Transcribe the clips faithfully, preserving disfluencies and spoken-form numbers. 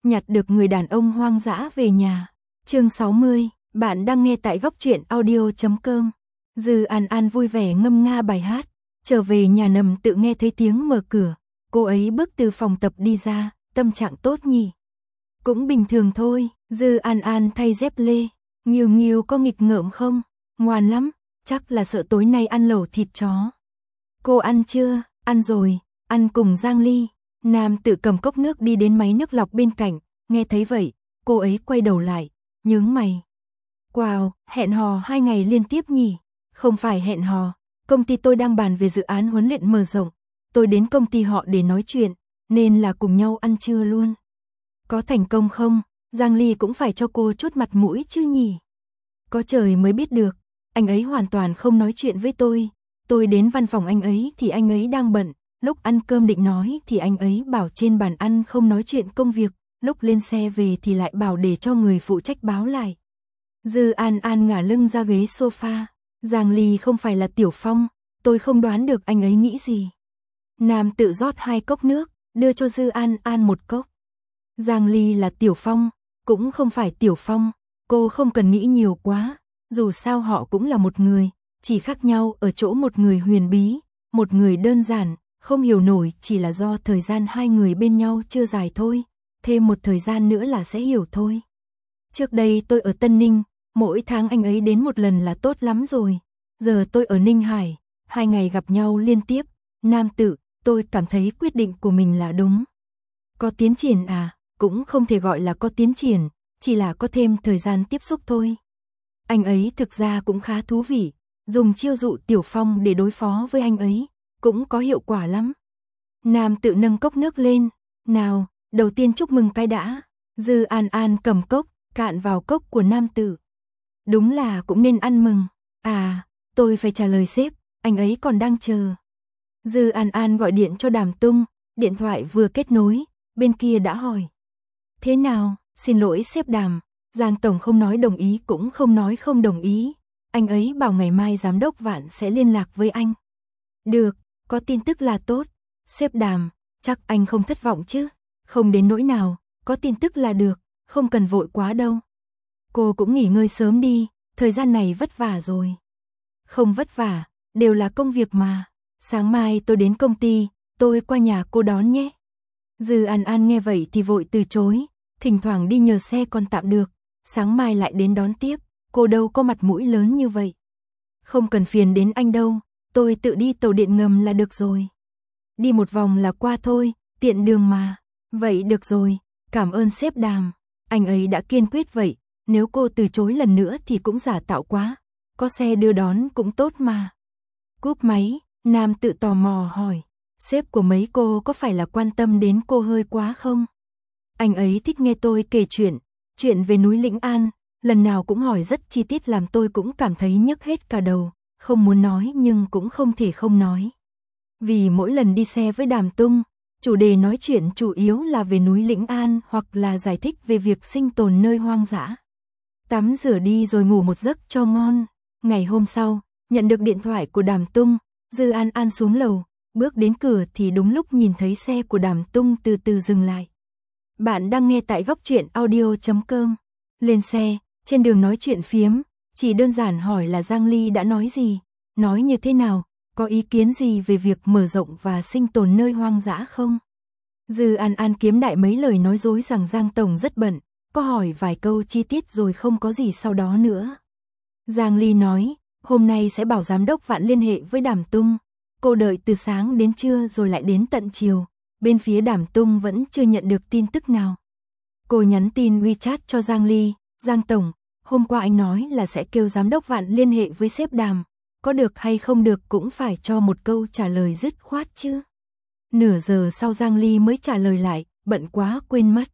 nhặt được người đàn ông hoang dã về nhà. Chương sáu mươi, bạn đang nghe tại góc truyện audio chấm com. Dư An An vui vẻ ngâm nga bài hát, trở về nhà nằm tự nghe thấy tiếng mở cửa. Cô ấy bước từ phòng tập đi ra, tâm trạng tốt nhỉ? Cũng bình thường thôi. Dư An An thay dép lê. Nghiêu Nghiêu có nghịch ngợm không? Ngoan lắm, chắc là sợ tối nay ăn lẩu thịt chó. Cô ăn chưa? Ăn rồi, ăn cùng Giang Ly. Nam tự cầm cốc nước đi đến máy nước lọc bên cạnh, nghe thấy vậy, cô ấy quay đầu lại, nhướng mày. Wow, hẹn hò hai ngày liên tiếp nhỉ? Không phải hẹn hò, công ty tôi đang bàn về dự án huấn luyện mở rộng. Tôi đến công ty họ để nói chuyện, nên là cùng nhau ăn trưa luôn. Có thành công không? Giang Ly cũng phải cho cô chút mặt mũi chứ nhỉ? Có trời mới biết được, anh ấy hoàn toàn không nói chuyện với tôi. Tôi đến văn phòng anh ấy thì anh ấy đang bận, lúc ăn cơm định nói thì anh ấy bảo trên bàn ăn không nói chuyện công việc, lúc lên xe về thì lại bảo để cho người phụ trách báo lại. Dư An An ngả lưng ra ghế sofa, Giang Ly không phải là Tiểu Phong, tôi không đoán được anh ấy nghĩ gì. Nam tự rót hai cốc nước, đưa cho Dư An An một cốc. Giang Ly là Tiểu Phong, cũng không phải Tiểu Phong, cô không cần nghĩ nhiều quá, dù sao họ cũng là một người, chỉ khác nhau ở chỗ một người huyền bí, một người đơn giản, không hiểu nổi chỉ là do thời gian hai người bên nhau chưa dài thôi, thêm một thời gian nữa là sẽ hiểu thôi. Trước đây tôi ở Tân Ninh, mỗi tháng anh ấy đến một lần là tốt lắm rồi, giờ tôi ở Ninh Hải, hai ngày gặp nhau liên tiếp, Nam tự, tôi cảm thấy quyết định của mình là đúng. Có tiến triển à? Cũng không thể gọi là có tiến triển, chỉ là có thêm thời gian tiếp xúc thôi. Anh ấy thực ra cũng khá thú vị, dùng chiêu dụ Tiểu Phong để đối phó với anh ấy, cũng có hiệu quả lắm. Nam tự nâng cốc nước lên, nào, đầu tiên chúc mừng cái đã. Dư An An cầm cốc, cạn vào cốc của nam tự. Đúng là cũng nên ăn mừng, à, tôi phải trả lời sếp, anh ấy còn đang chờ. Dư An An gọi điện cho Đàm Tung, điện thoại vừa kết nối, bên kia đã hỏi. Thế nào, xin lỗi sếp Đàm, Giang Tổng không nói đồng ý cũng không nói không đồng ý, anh ấy bảo ngày mai giám đốc Vạn sẽ liên lạc với anh. Được, có tin tức là tốt, sếp Đàm, chắc anh không thất vọng chứ, không đến nỗi nào, có tin tức là được, không cần vội quá đâu. Cô cũng nghỉ ngơi sớm đi, thời gian này vất vả rồi. Không vất vả, đều là công việc mà, sáng mai tôi đến công ty, tôi qua nhà cô đón nhé. Dư An An nghe vậy thì vội từ chối, thỉnh thoảng đi nhờ xe còn tạm được, sáng mai lại đến đón tiếp, cô đâu có mặt mũi lớn như vậy. Không cần phiền đến anh đâu, tôi tự đi tàu điện ngầm là được rồi. Đi một vòng là qua thôi, tiện đường mà. Vậy được rồi, cảm ơn sếp Đàm, anh ấy đã kiên quyết vậy, nếu cô từ chối lần nữa thì cũng giả tạo quá, có xe đưa đón cũng tốt mà. Cúp máy, Nam tự tò mò hỏi, sếp của mấy cô có phải là quan tâm đến cô hơi quá không? Anh ấy thích nghe tôi kể chuyện, chuyện về núi Lĩnh An, lần nào cũng hỏi rất chi tiết làm tôi cũng cảm thấy nhức hết cả đầu, không muốn nói nhưng cũng không thể không nói. Vì mỗi lần đi xe với Đàm Tung, chủ đề nói chuyện chủ yếu là về núi Lĩnh An hoặc là giải thích về việc sinh tồn nơi hoang dã. Tắm rửa đi rồi ngủ một giấc cho ngon. Ngày hôm sau, nhận được điện thoại của Đàm Tung, Dư An An xuống lầu, bước đến cửa thì đúng lúc nhìn thấy xe của Đàm Tung từ từ dừng lại. Bạn đang nghe tại góc truyện audio chấm com. Lên xe, trên đường nói chuyện phiếm, chỉ đơn giản hỏi là Giang Ly đã nói gì, nói như thế nào, có ý kiến gì về việc mở rộng và sinh tồn nơi hoang dã không? Dư An An kiếm đại mấy lời nói dối rằng Giang Tổng rất bận, có hỏi vài câu chi tiết rồi không có gì sau đó nữa. Giang Ly nói, hôm nay sẽ bảo giám đốc Vạn liên hệ với Đàm Tung. Cô đợi từ sáng đến trưa rồi lại đến tận chiều, bên phía Đàm Tung vẫn chưa nhận được tin tức nào. Cô nhắn tin WeChat cho Giang Ly, Giang Tổng, hôm qua anh nói là sẽ kêu giám đốc Vạn liên hệ với sếp Đàm, có được hay không được cũng phải cho một câu trả lời dứt khoát chứ. Nửa giờ sau Giang Ly mới trả lời lại, bận quá quên mất.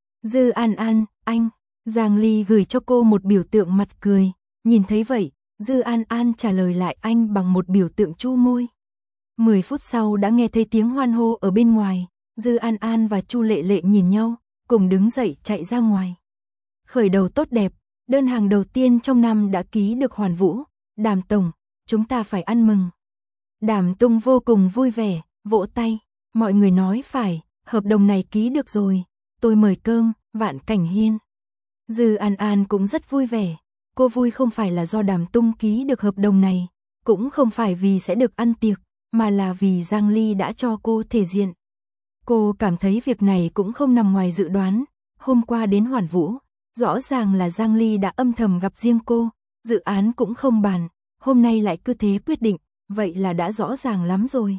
Dư An An, anh, Giang Ly gửi cho cô một biểu tượng mặt cười, nhìn thấy vậy, Dư An An trả lời lại anh bằng một biểu tượng chu môi. Mười phút sau đã nghe thấy tiếng hoan hô ở bên ngoài, Dư An An và Chu Lệ Lệ nhìn nhau, cùng đứng dậy chạy ra ngoài. Khởi đầu tốt đẹp, đơn hàng đầu tiên trong năm đã ký được hoàn vũ, Đàm Tổng, chúng ta phải ăn mừng. Đàm Tung vô cùng vui vẻ, vỗ tay, mọi người nói phải, hợp đồng này ký được rồi, tôi mời cơm, Vạn Cảnh Hiên. Dư An An cũng rất vui vẻ, cô vui không phải là do Đàm Tung ký được hợp đồng này, cũng không phải vì sẽ được ăn tiệc, mà là vì Giang Ly đã cho cô thể diện. Cô cảm thấy việc này cũng không nằm ngoài dự đoán, hôm qua đến Hoàn Vũ, rõ ràng là Giang Ly đã âm thầm gặp riêng cô, dự án cũng không bàn, hôm nay lại cứ thế quyết định, vậy là đã rõ ràng lắm rồi.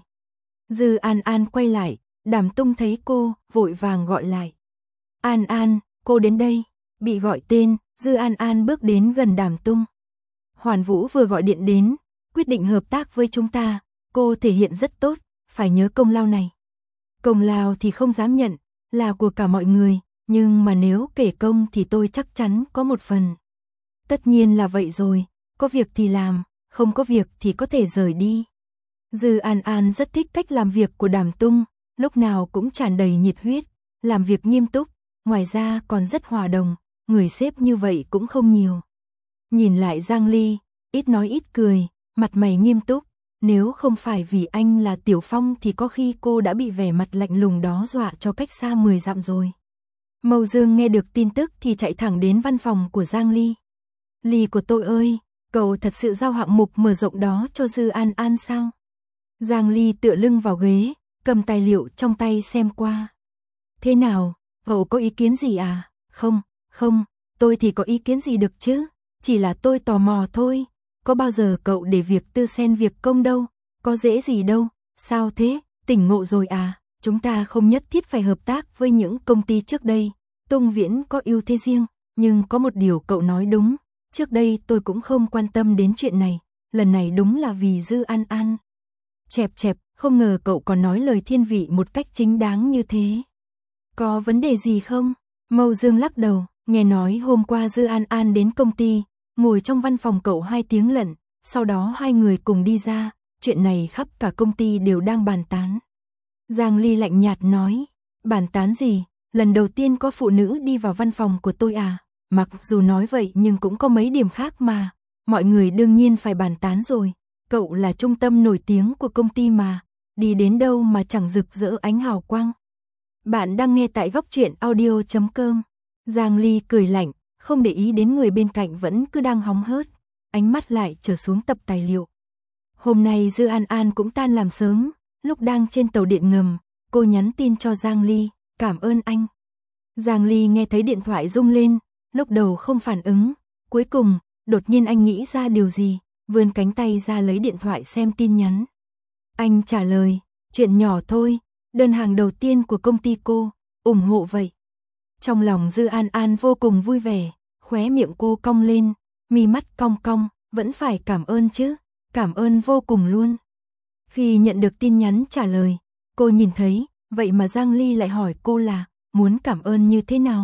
Dư An An quay lại, Đàm Tung thấy cô, vội vàng gọi lại. An An, cô đến đây. Bị gọi tên, Dư An An bước đến gần Đàm Tung. Hoàn Vũ vừa gọi điện đến, quyết định hợp tác với chúng ta, cô thể hiện rất tốt, phải nhớ công lao này. Công lao thì không dám nhận, là của cả mọi người, nhưng mà nếu kể công thì tôi chắc chắn có một phần. Tất nhiên là vậy rồi, có việc thì làm, không có việc thì có thể rời đi. Dư An An rất thích cách làm việc của Đàm Tung, lúc nào cũng tràn đầy nhiệt huyết, làm việc nghiêm túc, ngoài ra còn rất hòa đồng, người sếp như vậy cũng không nhiều. Nhìn lại Giang Ly, ít nói ít cười, mặt mày nghiêm túc, nếu không phải vì anh là Tiểu Phong thì có khi cô đã bị vẻ mặt lạnh lùng đó dọa cho cách xa mười dặm rồi. Mâu Dương nghe được tin tức thì chạy thẳng đến văn phòng của Giang Ly. Ly của tôi ơi, cậu thật sự giao hạng mục mở rộng đó cho Dư An An sao? Giang Ly tựa lưng vào ghế, cầm tài liệu trong tay xem qua. Thế nào, cậu có ý kiến gì à? Không, không, tôi thì có ý kiến gì được chứ? Chỉ là tôi tò mò thôi. Có bao giờ cậu để việc tư xen việc công đâu? Có dễ gì đâu? Sao thế? Tỉnh ngộ rồi à? Chúng ta không nhất thiết phải hợp tác với những công ty trước đây. Tung Viễn có ưu thế riêng, nhưng có một điều cậu nói đúng. Trước đây tôi cũng không quan tâm đến chuyện này. Lần này đúng là vì Dư An An. Chẹp chẹp, không ngờ cậu còn nói lời thiên vị một cách chính đáng như thế. Có vấn đề gì không? Mâu Dương lắc đầu, nghe nói hôm qua Dư An An đến công ty, ngồi trong văn phòng cậu hai tiếng lận, sau đó hai người cùng đi ra, chuyện này khắp cả công ty đều đang bàn tán. Giang Ly lạnh nhạt nói, bàn tán gì, lần đầu tiên có phụ nữ đi vào văn phòng của tôi à, mặc dù nói vậy nhưng cũng có mấy điểm khác mà, mọi người đương nhiên phải bàn tán rồi, cậu là trung tâm nổi tiếng của công ty mà, đi đến đâu mà chẳng rực rỡ ánh hào quang. Bạn đang nghe tại góc truyện audio chấm com. Giang Ly cười lạnh, không để ý đến người bên cạnh vẫn cứ đang hóng hớt, ánh mắt lại trở xuống tập tài liệu. Hôm nay Dư An An cũng tan làm sớm, lúc đang trên tàu điện ngầm, cô nhắn tin cho Giang Ly, cảm ơn anh. Giang Ly nghe thấy điện thoại rung lên, lúc đầu không phản ứng, cuối cùng, đột nhiên anh nghĩ ra điều gì, vươn cánh tay ra lấy điện thoại xem tin nhắn. Anh trả lời, chuyện nhỏ thôi, đơn hàng đầu tiên của công ty cô, ủng hộ vậy. Trong lòng Dư An An vô cùng vui vẻ, khóe miệng cô cong lên, mi mắt cong cong, vẫn phải cảm ơn chứ, cảm ơn vô cùng luôn. Khi nhận được tin nhắn trả lời, cô nhìn thấy, vậy mà Giang Ly lại hỏi cô là, muốn cảm ơn như thế nào?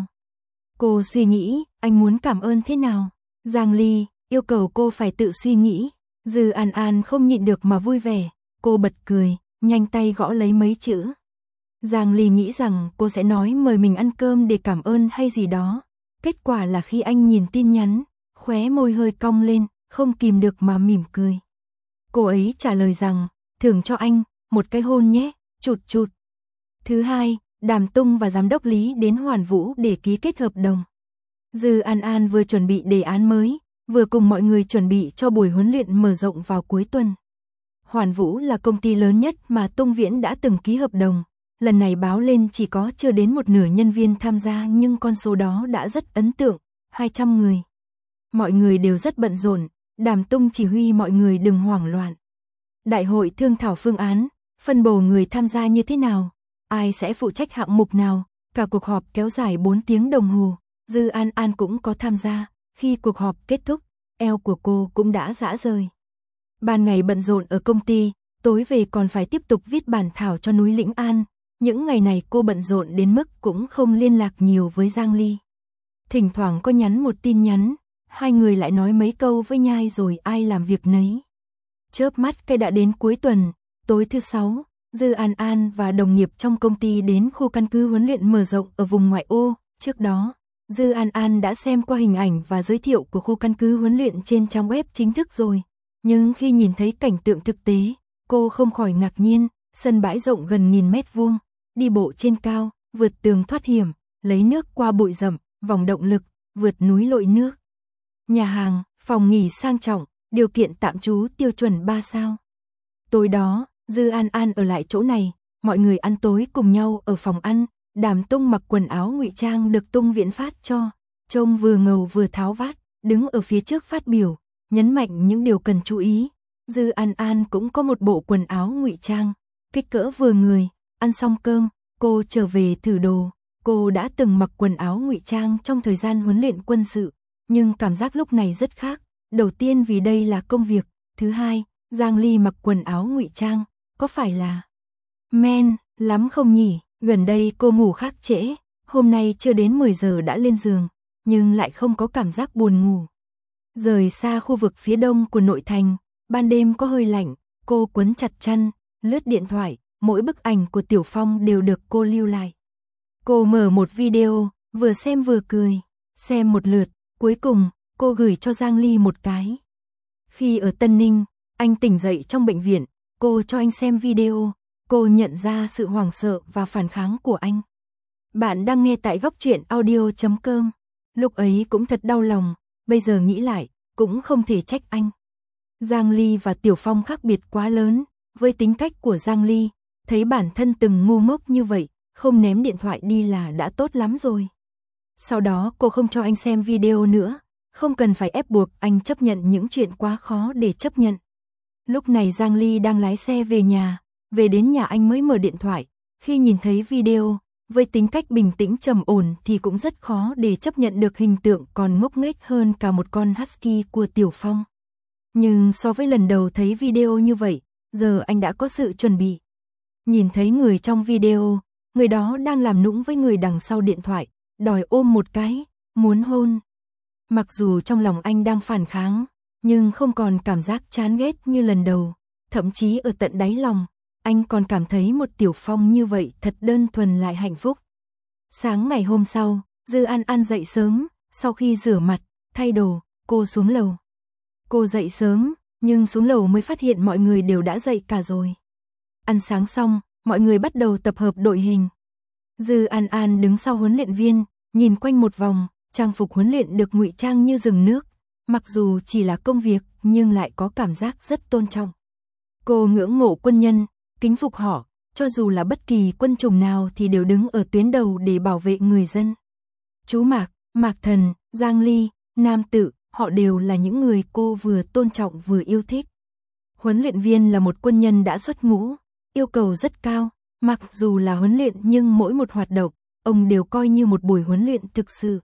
Cô suy nghĩ, anh muốn cảm ơn thế nào? Giang Ly, yêu cầu cô phải tự suy nghĩ. Dư An An không nhịn được mà vui vẻ, cô bật cười, nhanh tay gõ lấy mấy chữ. Giang Ly nghĩ rằng cô sẽ nói mời mình ăn cơm để cảm ơn hay gì đó. Kết quả là khi anh nhìn tin nhắn, khóe môi hơi cong lên, không kìm được mà mỉm cười. Cô ấy trả lời rằng, thưởng cho anh, một cái hôn nhé, chụt chụt. Thứ hai, Đàm Tung và Giám đốc Lý đến Hoàn Vũ để ký kết hợp đồng. Dư An An vừa chuẩn bị đề án mới, vừa cùng mọi người chuẩn bị cho buổi huấn luyện mở rộng vào cuối tuần. Hoàn Vũ là công ty lớn nhất mà Tung Viễn đã từng ký hợp đồng. Lần này báo lên chỉ có chưa đến một nửa nhân viên tham gia nhưng con số đó đã rất ấn tượng, hai trăm người. Mọi người đều rất bận rộn, Đàm Tung chỉ huy mọi người đừng hoảng loạn. Đại hội thương thảo phương án, phân bổ người tham gia như thế nào, ai sẽ phụ trách hạng mục nào, cả cuộc họp kéo dài bốn tiếng đồng hồ, Dư An An cũng có tham gia, khi cuộc họp kết thúc, eo của cô cũng đã rã rời. Ban ngày bận rộn ở công ty, tối về còn phải tiếp tục viết bản thảo cho núi Lĩnh An. Những ngày này cô bận rộn đến mức cũng không liên lạc nhiều với Giang Ly. Thỉnh thoảng có nhắn một tin nhắn, hai người lại nói mấy câu với nhai rồi ai làm việc nấy. Chớp mắt cái đã đến cuối tuần, tối thứ sáu, Dư An An và đồng nghiệp trong công ty đến khu căn cứ huấn luyện mở rộng ở vùng ngoại ô. Trước đó, Dư An An đã xem qua hình ảnh và giới thiệu của khu căn cứ huấn luyện trên trang web chính thức rồi. Nhưng khi nhìn thấy cảnh tượng thực tế, cô không khỏi ngạc nhiên, sân bãi rộng gần nghìn mét vuông. Đi bộ trên cao, vượt tường thoát hiểm, lấy nước qua bụi rậm, vòng động lực, vượt núi lội nước. Nhà hàng, phòng nghỉ sang trọng, điều kiện tạm trú tiêu chuẩn ba sao. Tối đó, Dư An An ở lại chỗ này, mọi người ăn tối cùng nhau ở phòng ăn. Đàm Tung mặc quần áo ngụy trang được Tung Viễn phát cho, trông vừa ngầu vừa tháo vát, đứng ở phía trước phát biểu, nhấn mạnh những điều cần chú ý. Dư An An cũng có một bộ quần áo ngụy trang, kích cỡ vừa người. Ăn xong cơm, cô trở về thử đồ. Cô đã từng mặc quần áo ngụy trang trong thời gian huấn luyện quân sự, nhưng cảm giác lúc này rất khác. Đầu tiên vì đây là công việc, thứ hai, Giang Ly mặc quần áo ngụy trang, có phải là men lắm không nhỉ? Gần đây cô ngủ khá trễ, hôm nay chưa đến mười giờ đã lên giường, nhưng lại không có cảm giác buồn ngủ. Rời xa khu vực phía đông của nội thành, ban đêm có hơi lạnh, cô quấn chặt chăn, lướt điện thoại, mỗi bức ảnh của Tiểu Phong đều được cô lưu lại. Cô mở một video, vừa xem vừa cười, xem một lượt, cuối cùng, cô gửi cho Giang Ly một cái. Khi ở Tân Ninh, anh tỉnh dậy trong bệnh viện, cô cho anh xem video, cô nhận ra sự hoảng sợ và phản kháng của anh. Bạn đang nghe tại góc truyện audio chấm com. Lúc ấy cũng thật đau lòng, bây giờ nghĩ lại, cũng không thể trách anh. Giang Ly và Tiểu Phong khác biệt quá lớn, với tính cách của Giang Ly, thấy bản thân từng ngu ngốc như vậy, không ném điện thoại đi là đã tốt lắm rồi. Sau đó cô không cho anh xem video nữa, không cần phải ép buộc anh chấp nhận những chuyện quá khó để chấp nhận. Lúc này Giang Ly đang lái xe về nhà, về đến nhà anh mới mở điện thoại, khi nhìn thấy video, với tính cách bình tĩnh trầm ổn thì cũng rất khó để chấp nhận được hình tượng còn ngốc nghếch hơn cả một con husky của Tiểu Phong. Nhưng so với lần đầu thấy video như vậy, giờ anh đã có sự chuẩn bị. Nhìn thấy người trong video, người đó đang làm nũng với người đằng sau điện thoại, đòi ôm một cái, muốn hôn. Mặc dù trong lòng anh đang phản kháng, nhưng không còn cảm giác chán ghét như lần đầu, thậm chí ở tận đáy lòng, anh còn cảm thấy một Tiểu Phong như vậy thật đơn thuần lại hạnh phúc. Sáng ngày hôm sau, Dư An An dậy sớm, sau khi rửa mặt, thay đồ, cô xuống lầu. Cô dậy sớm, nhưng xuống lầu mới phát hiện mọi người đều đã dậy cả rồi. Ăn sáng xong, mọi người bắt đầu tập hợp đội hình. Dư An An đứng sau huấn luyện viên, nhìn quanh một vòng, trang phục huấn luyện được ngụy trang như rừng nước. Mặc dù chỉ là công việc, nhưng lại có cảm giác rất tôn trọng. Cô ngưỡng mộ quân nhân, kính phục họ, cho dù là bất kỳ quân chủng nào thì đều đứng ở tuyến đầu để bảo vệ người dân. Chú Mạc, Mạc Thần, Giang Ly, Nam Tự, họ đều là những người cô vừa tôn trọng vừa yêu thích. Huấn luyện viên là một quân nhân đã xuất ngũ, yêu cầu rất cao, mặc dù là huấn luyện nhưng mỗi một hoạt động, ông đều coi như một buổi huấn luyện thực sự.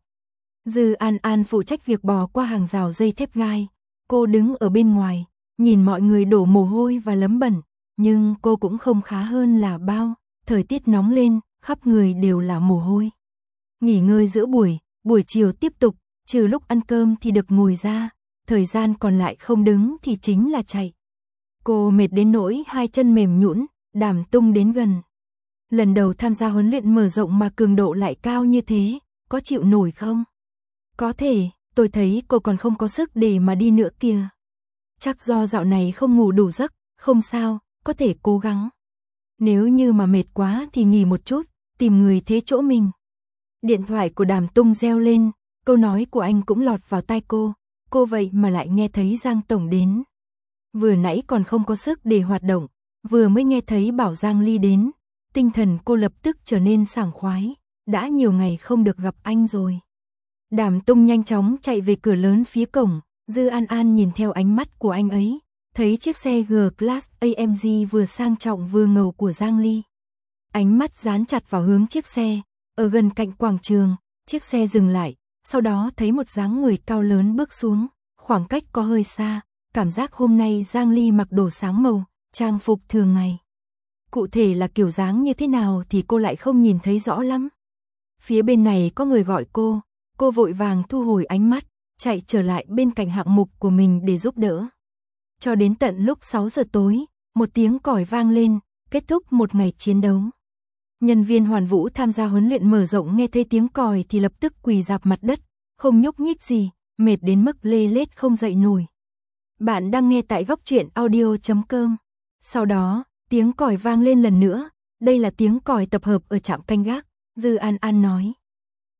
Dư An An phụ trách việc bò qua hàng rào dây thép gai, cô đứng ở bên ngoài, nhìn mọi người đổ mồ hôi và lấm bẩn, nhưng cô cũng không khá hơn là bao, thời tiết nóng lên, khắp người đều là mồ hôi. Nghỉ ngơi giữa buổi, buổi chiều tiếp tục, trừ lúc ăn cơm thì được ngồi ra, thời gian còn lại không đứng thì chính là chạy. Cô mệt đến nỗi hai chân mềm nhũn, Đàm Tung đến gần. Lần đầu tham gia huấn luyện mở rộng mà cường độ lại cao như thế, có chịu nổi không? Có thể, tôi thấy cô còn không có sức để mà đi nữa kìa. Chắc do dạo này không ngủ đủ giấc, không sao, có thể cố gắng. Nếu như mà mệt quá thì nghỉ một chút, tìm người thế chỗ mình. Điện thoại của Đàm Tung reo lên, câu nói của anh cũng lọt vào tai cô, cô vậy mà lại nghe thấy Giang Tổng đến. Vừa nãy còn không có sức để hoạt động, vừa mới nghe thấy bảo Giang Ly đến, tinh thần cô lập tức trở nên sảng khoái, đã nhiều ngày không được gặp anh rồi. Đàm Tung nhanh chóng chạy về cửa lớn phía cổng, Dư An An nhìn theo ánh mắt của anh ấy, thấy chiếc xe G-Class a em giê vừa sang trọng vừa ngầu của Giang Ly. Ánh mắt dán chặt vào hướng chiếc xe, ở gần cạnh quảng trường, chiếc xe dừng lại, sau đó thấy một dáng người cao lớn bước xuống, khoảng cách có hơi xa, cảm giác hôm nay Giang Ly mặc đồ sáng màu, trang phục thường ngày. Cụ thể là kiểu dáng như thế nào thì cô lại không nhìn thấy rõ lắm. Phía bên này có người gọi cô, cô vội vàng thu hồi ánh mắt, chạy trở lại bên cạnh hạng mục của mình để giúp đỡ. Cho đến tận lúc sáu giờ tối, một tiếng còi vang lên, kết thúc một ngày chiến đấu. Nhân viên Hoàn Vũ tham gia huấn luyện mở rộng nghe thấy tiếng còi thì lập tức quỳ rạp mặt đất, không nhúc nhích gì, mệt đến mức lê lết không dậy nổi. Bạn đang nghe tại góc truyện audio chấm com. Sau đó, tiếng còi vang lên lần nữa, đây là tiếng còi tập hợp ở trạm canh gác, Dư An An nói.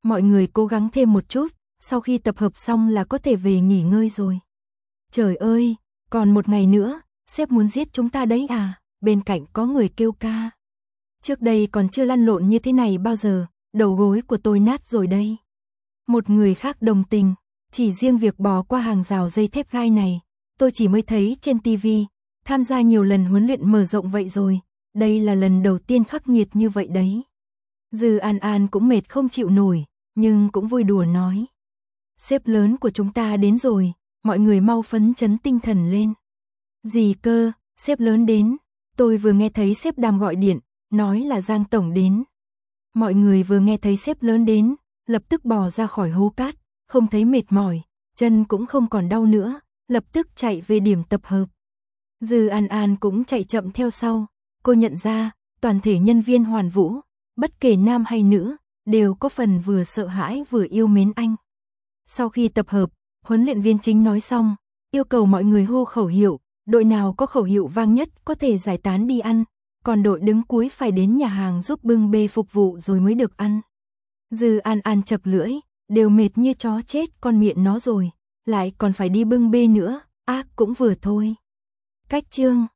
Mọi người cố gắng thêm một chút, sau khi tập hợp xong là có thể về nghỉ ngơi rồi. Trời ơi, còn một ngày nữa, sếp muốn giết chúng ta đấy à? Bên cạnh có người kêu ca. Trước đây còn chưa lăn lộn như thế này bao giờ, đầu gối của tôi nát rồi đây. Một người khác đồng tình, chỉ riêng việc bò qua hàng rào dây thép gai này, tôi chỉ mới thấy trên tivi, tham gia nhiều lần huấn luyện mở rộng vậy rồi, đây là lần đầu tiên khắc nghiệt như vậy đấy. Dư An An cũng mệt không chịu nổi, nhưng cũng vui đùa nói. Sếp lớn của chúng ta đến rồi, mọi người mau phấn chấn tinh thần lên. Gì cơ, sếp lớn đến, tôi vừa nghe thấy sếp Đàm gọi điện, nói là Giang Tổng đến. Mọi người vừa nghe thấy sếp lớn đến, lập tức bò ra khỏi hố cát, không thấy mệt mỏi, chân cũng không còn đau nữa, lập tức chạy về điểm tập hợp. Dư An An cũng chạy chậm theo sau, cô nhận ra, toàn thể nhân viên Hoàn Vũ, bất kể nam hay nữ, đều có phần vừa sợ hãi vừa yêu mến anh. Sau khi tập hợp, huấn luyện viên chính nói xong, yêu cầu mọi người hô khẩu hiệu, đội nào có khẩu hiệu vang nhất có thể giải tán đi ăn, còn đội đứng cuối phải đến nhà hàng giúp bưng bê phục vụ rồi mới được ăn. Dư An An chập lưỡi, đều mệt như chó chết con miệng nó rồi, lại còn phải đi bưng bê nữa, ác cũng vừa thôi. Cách chương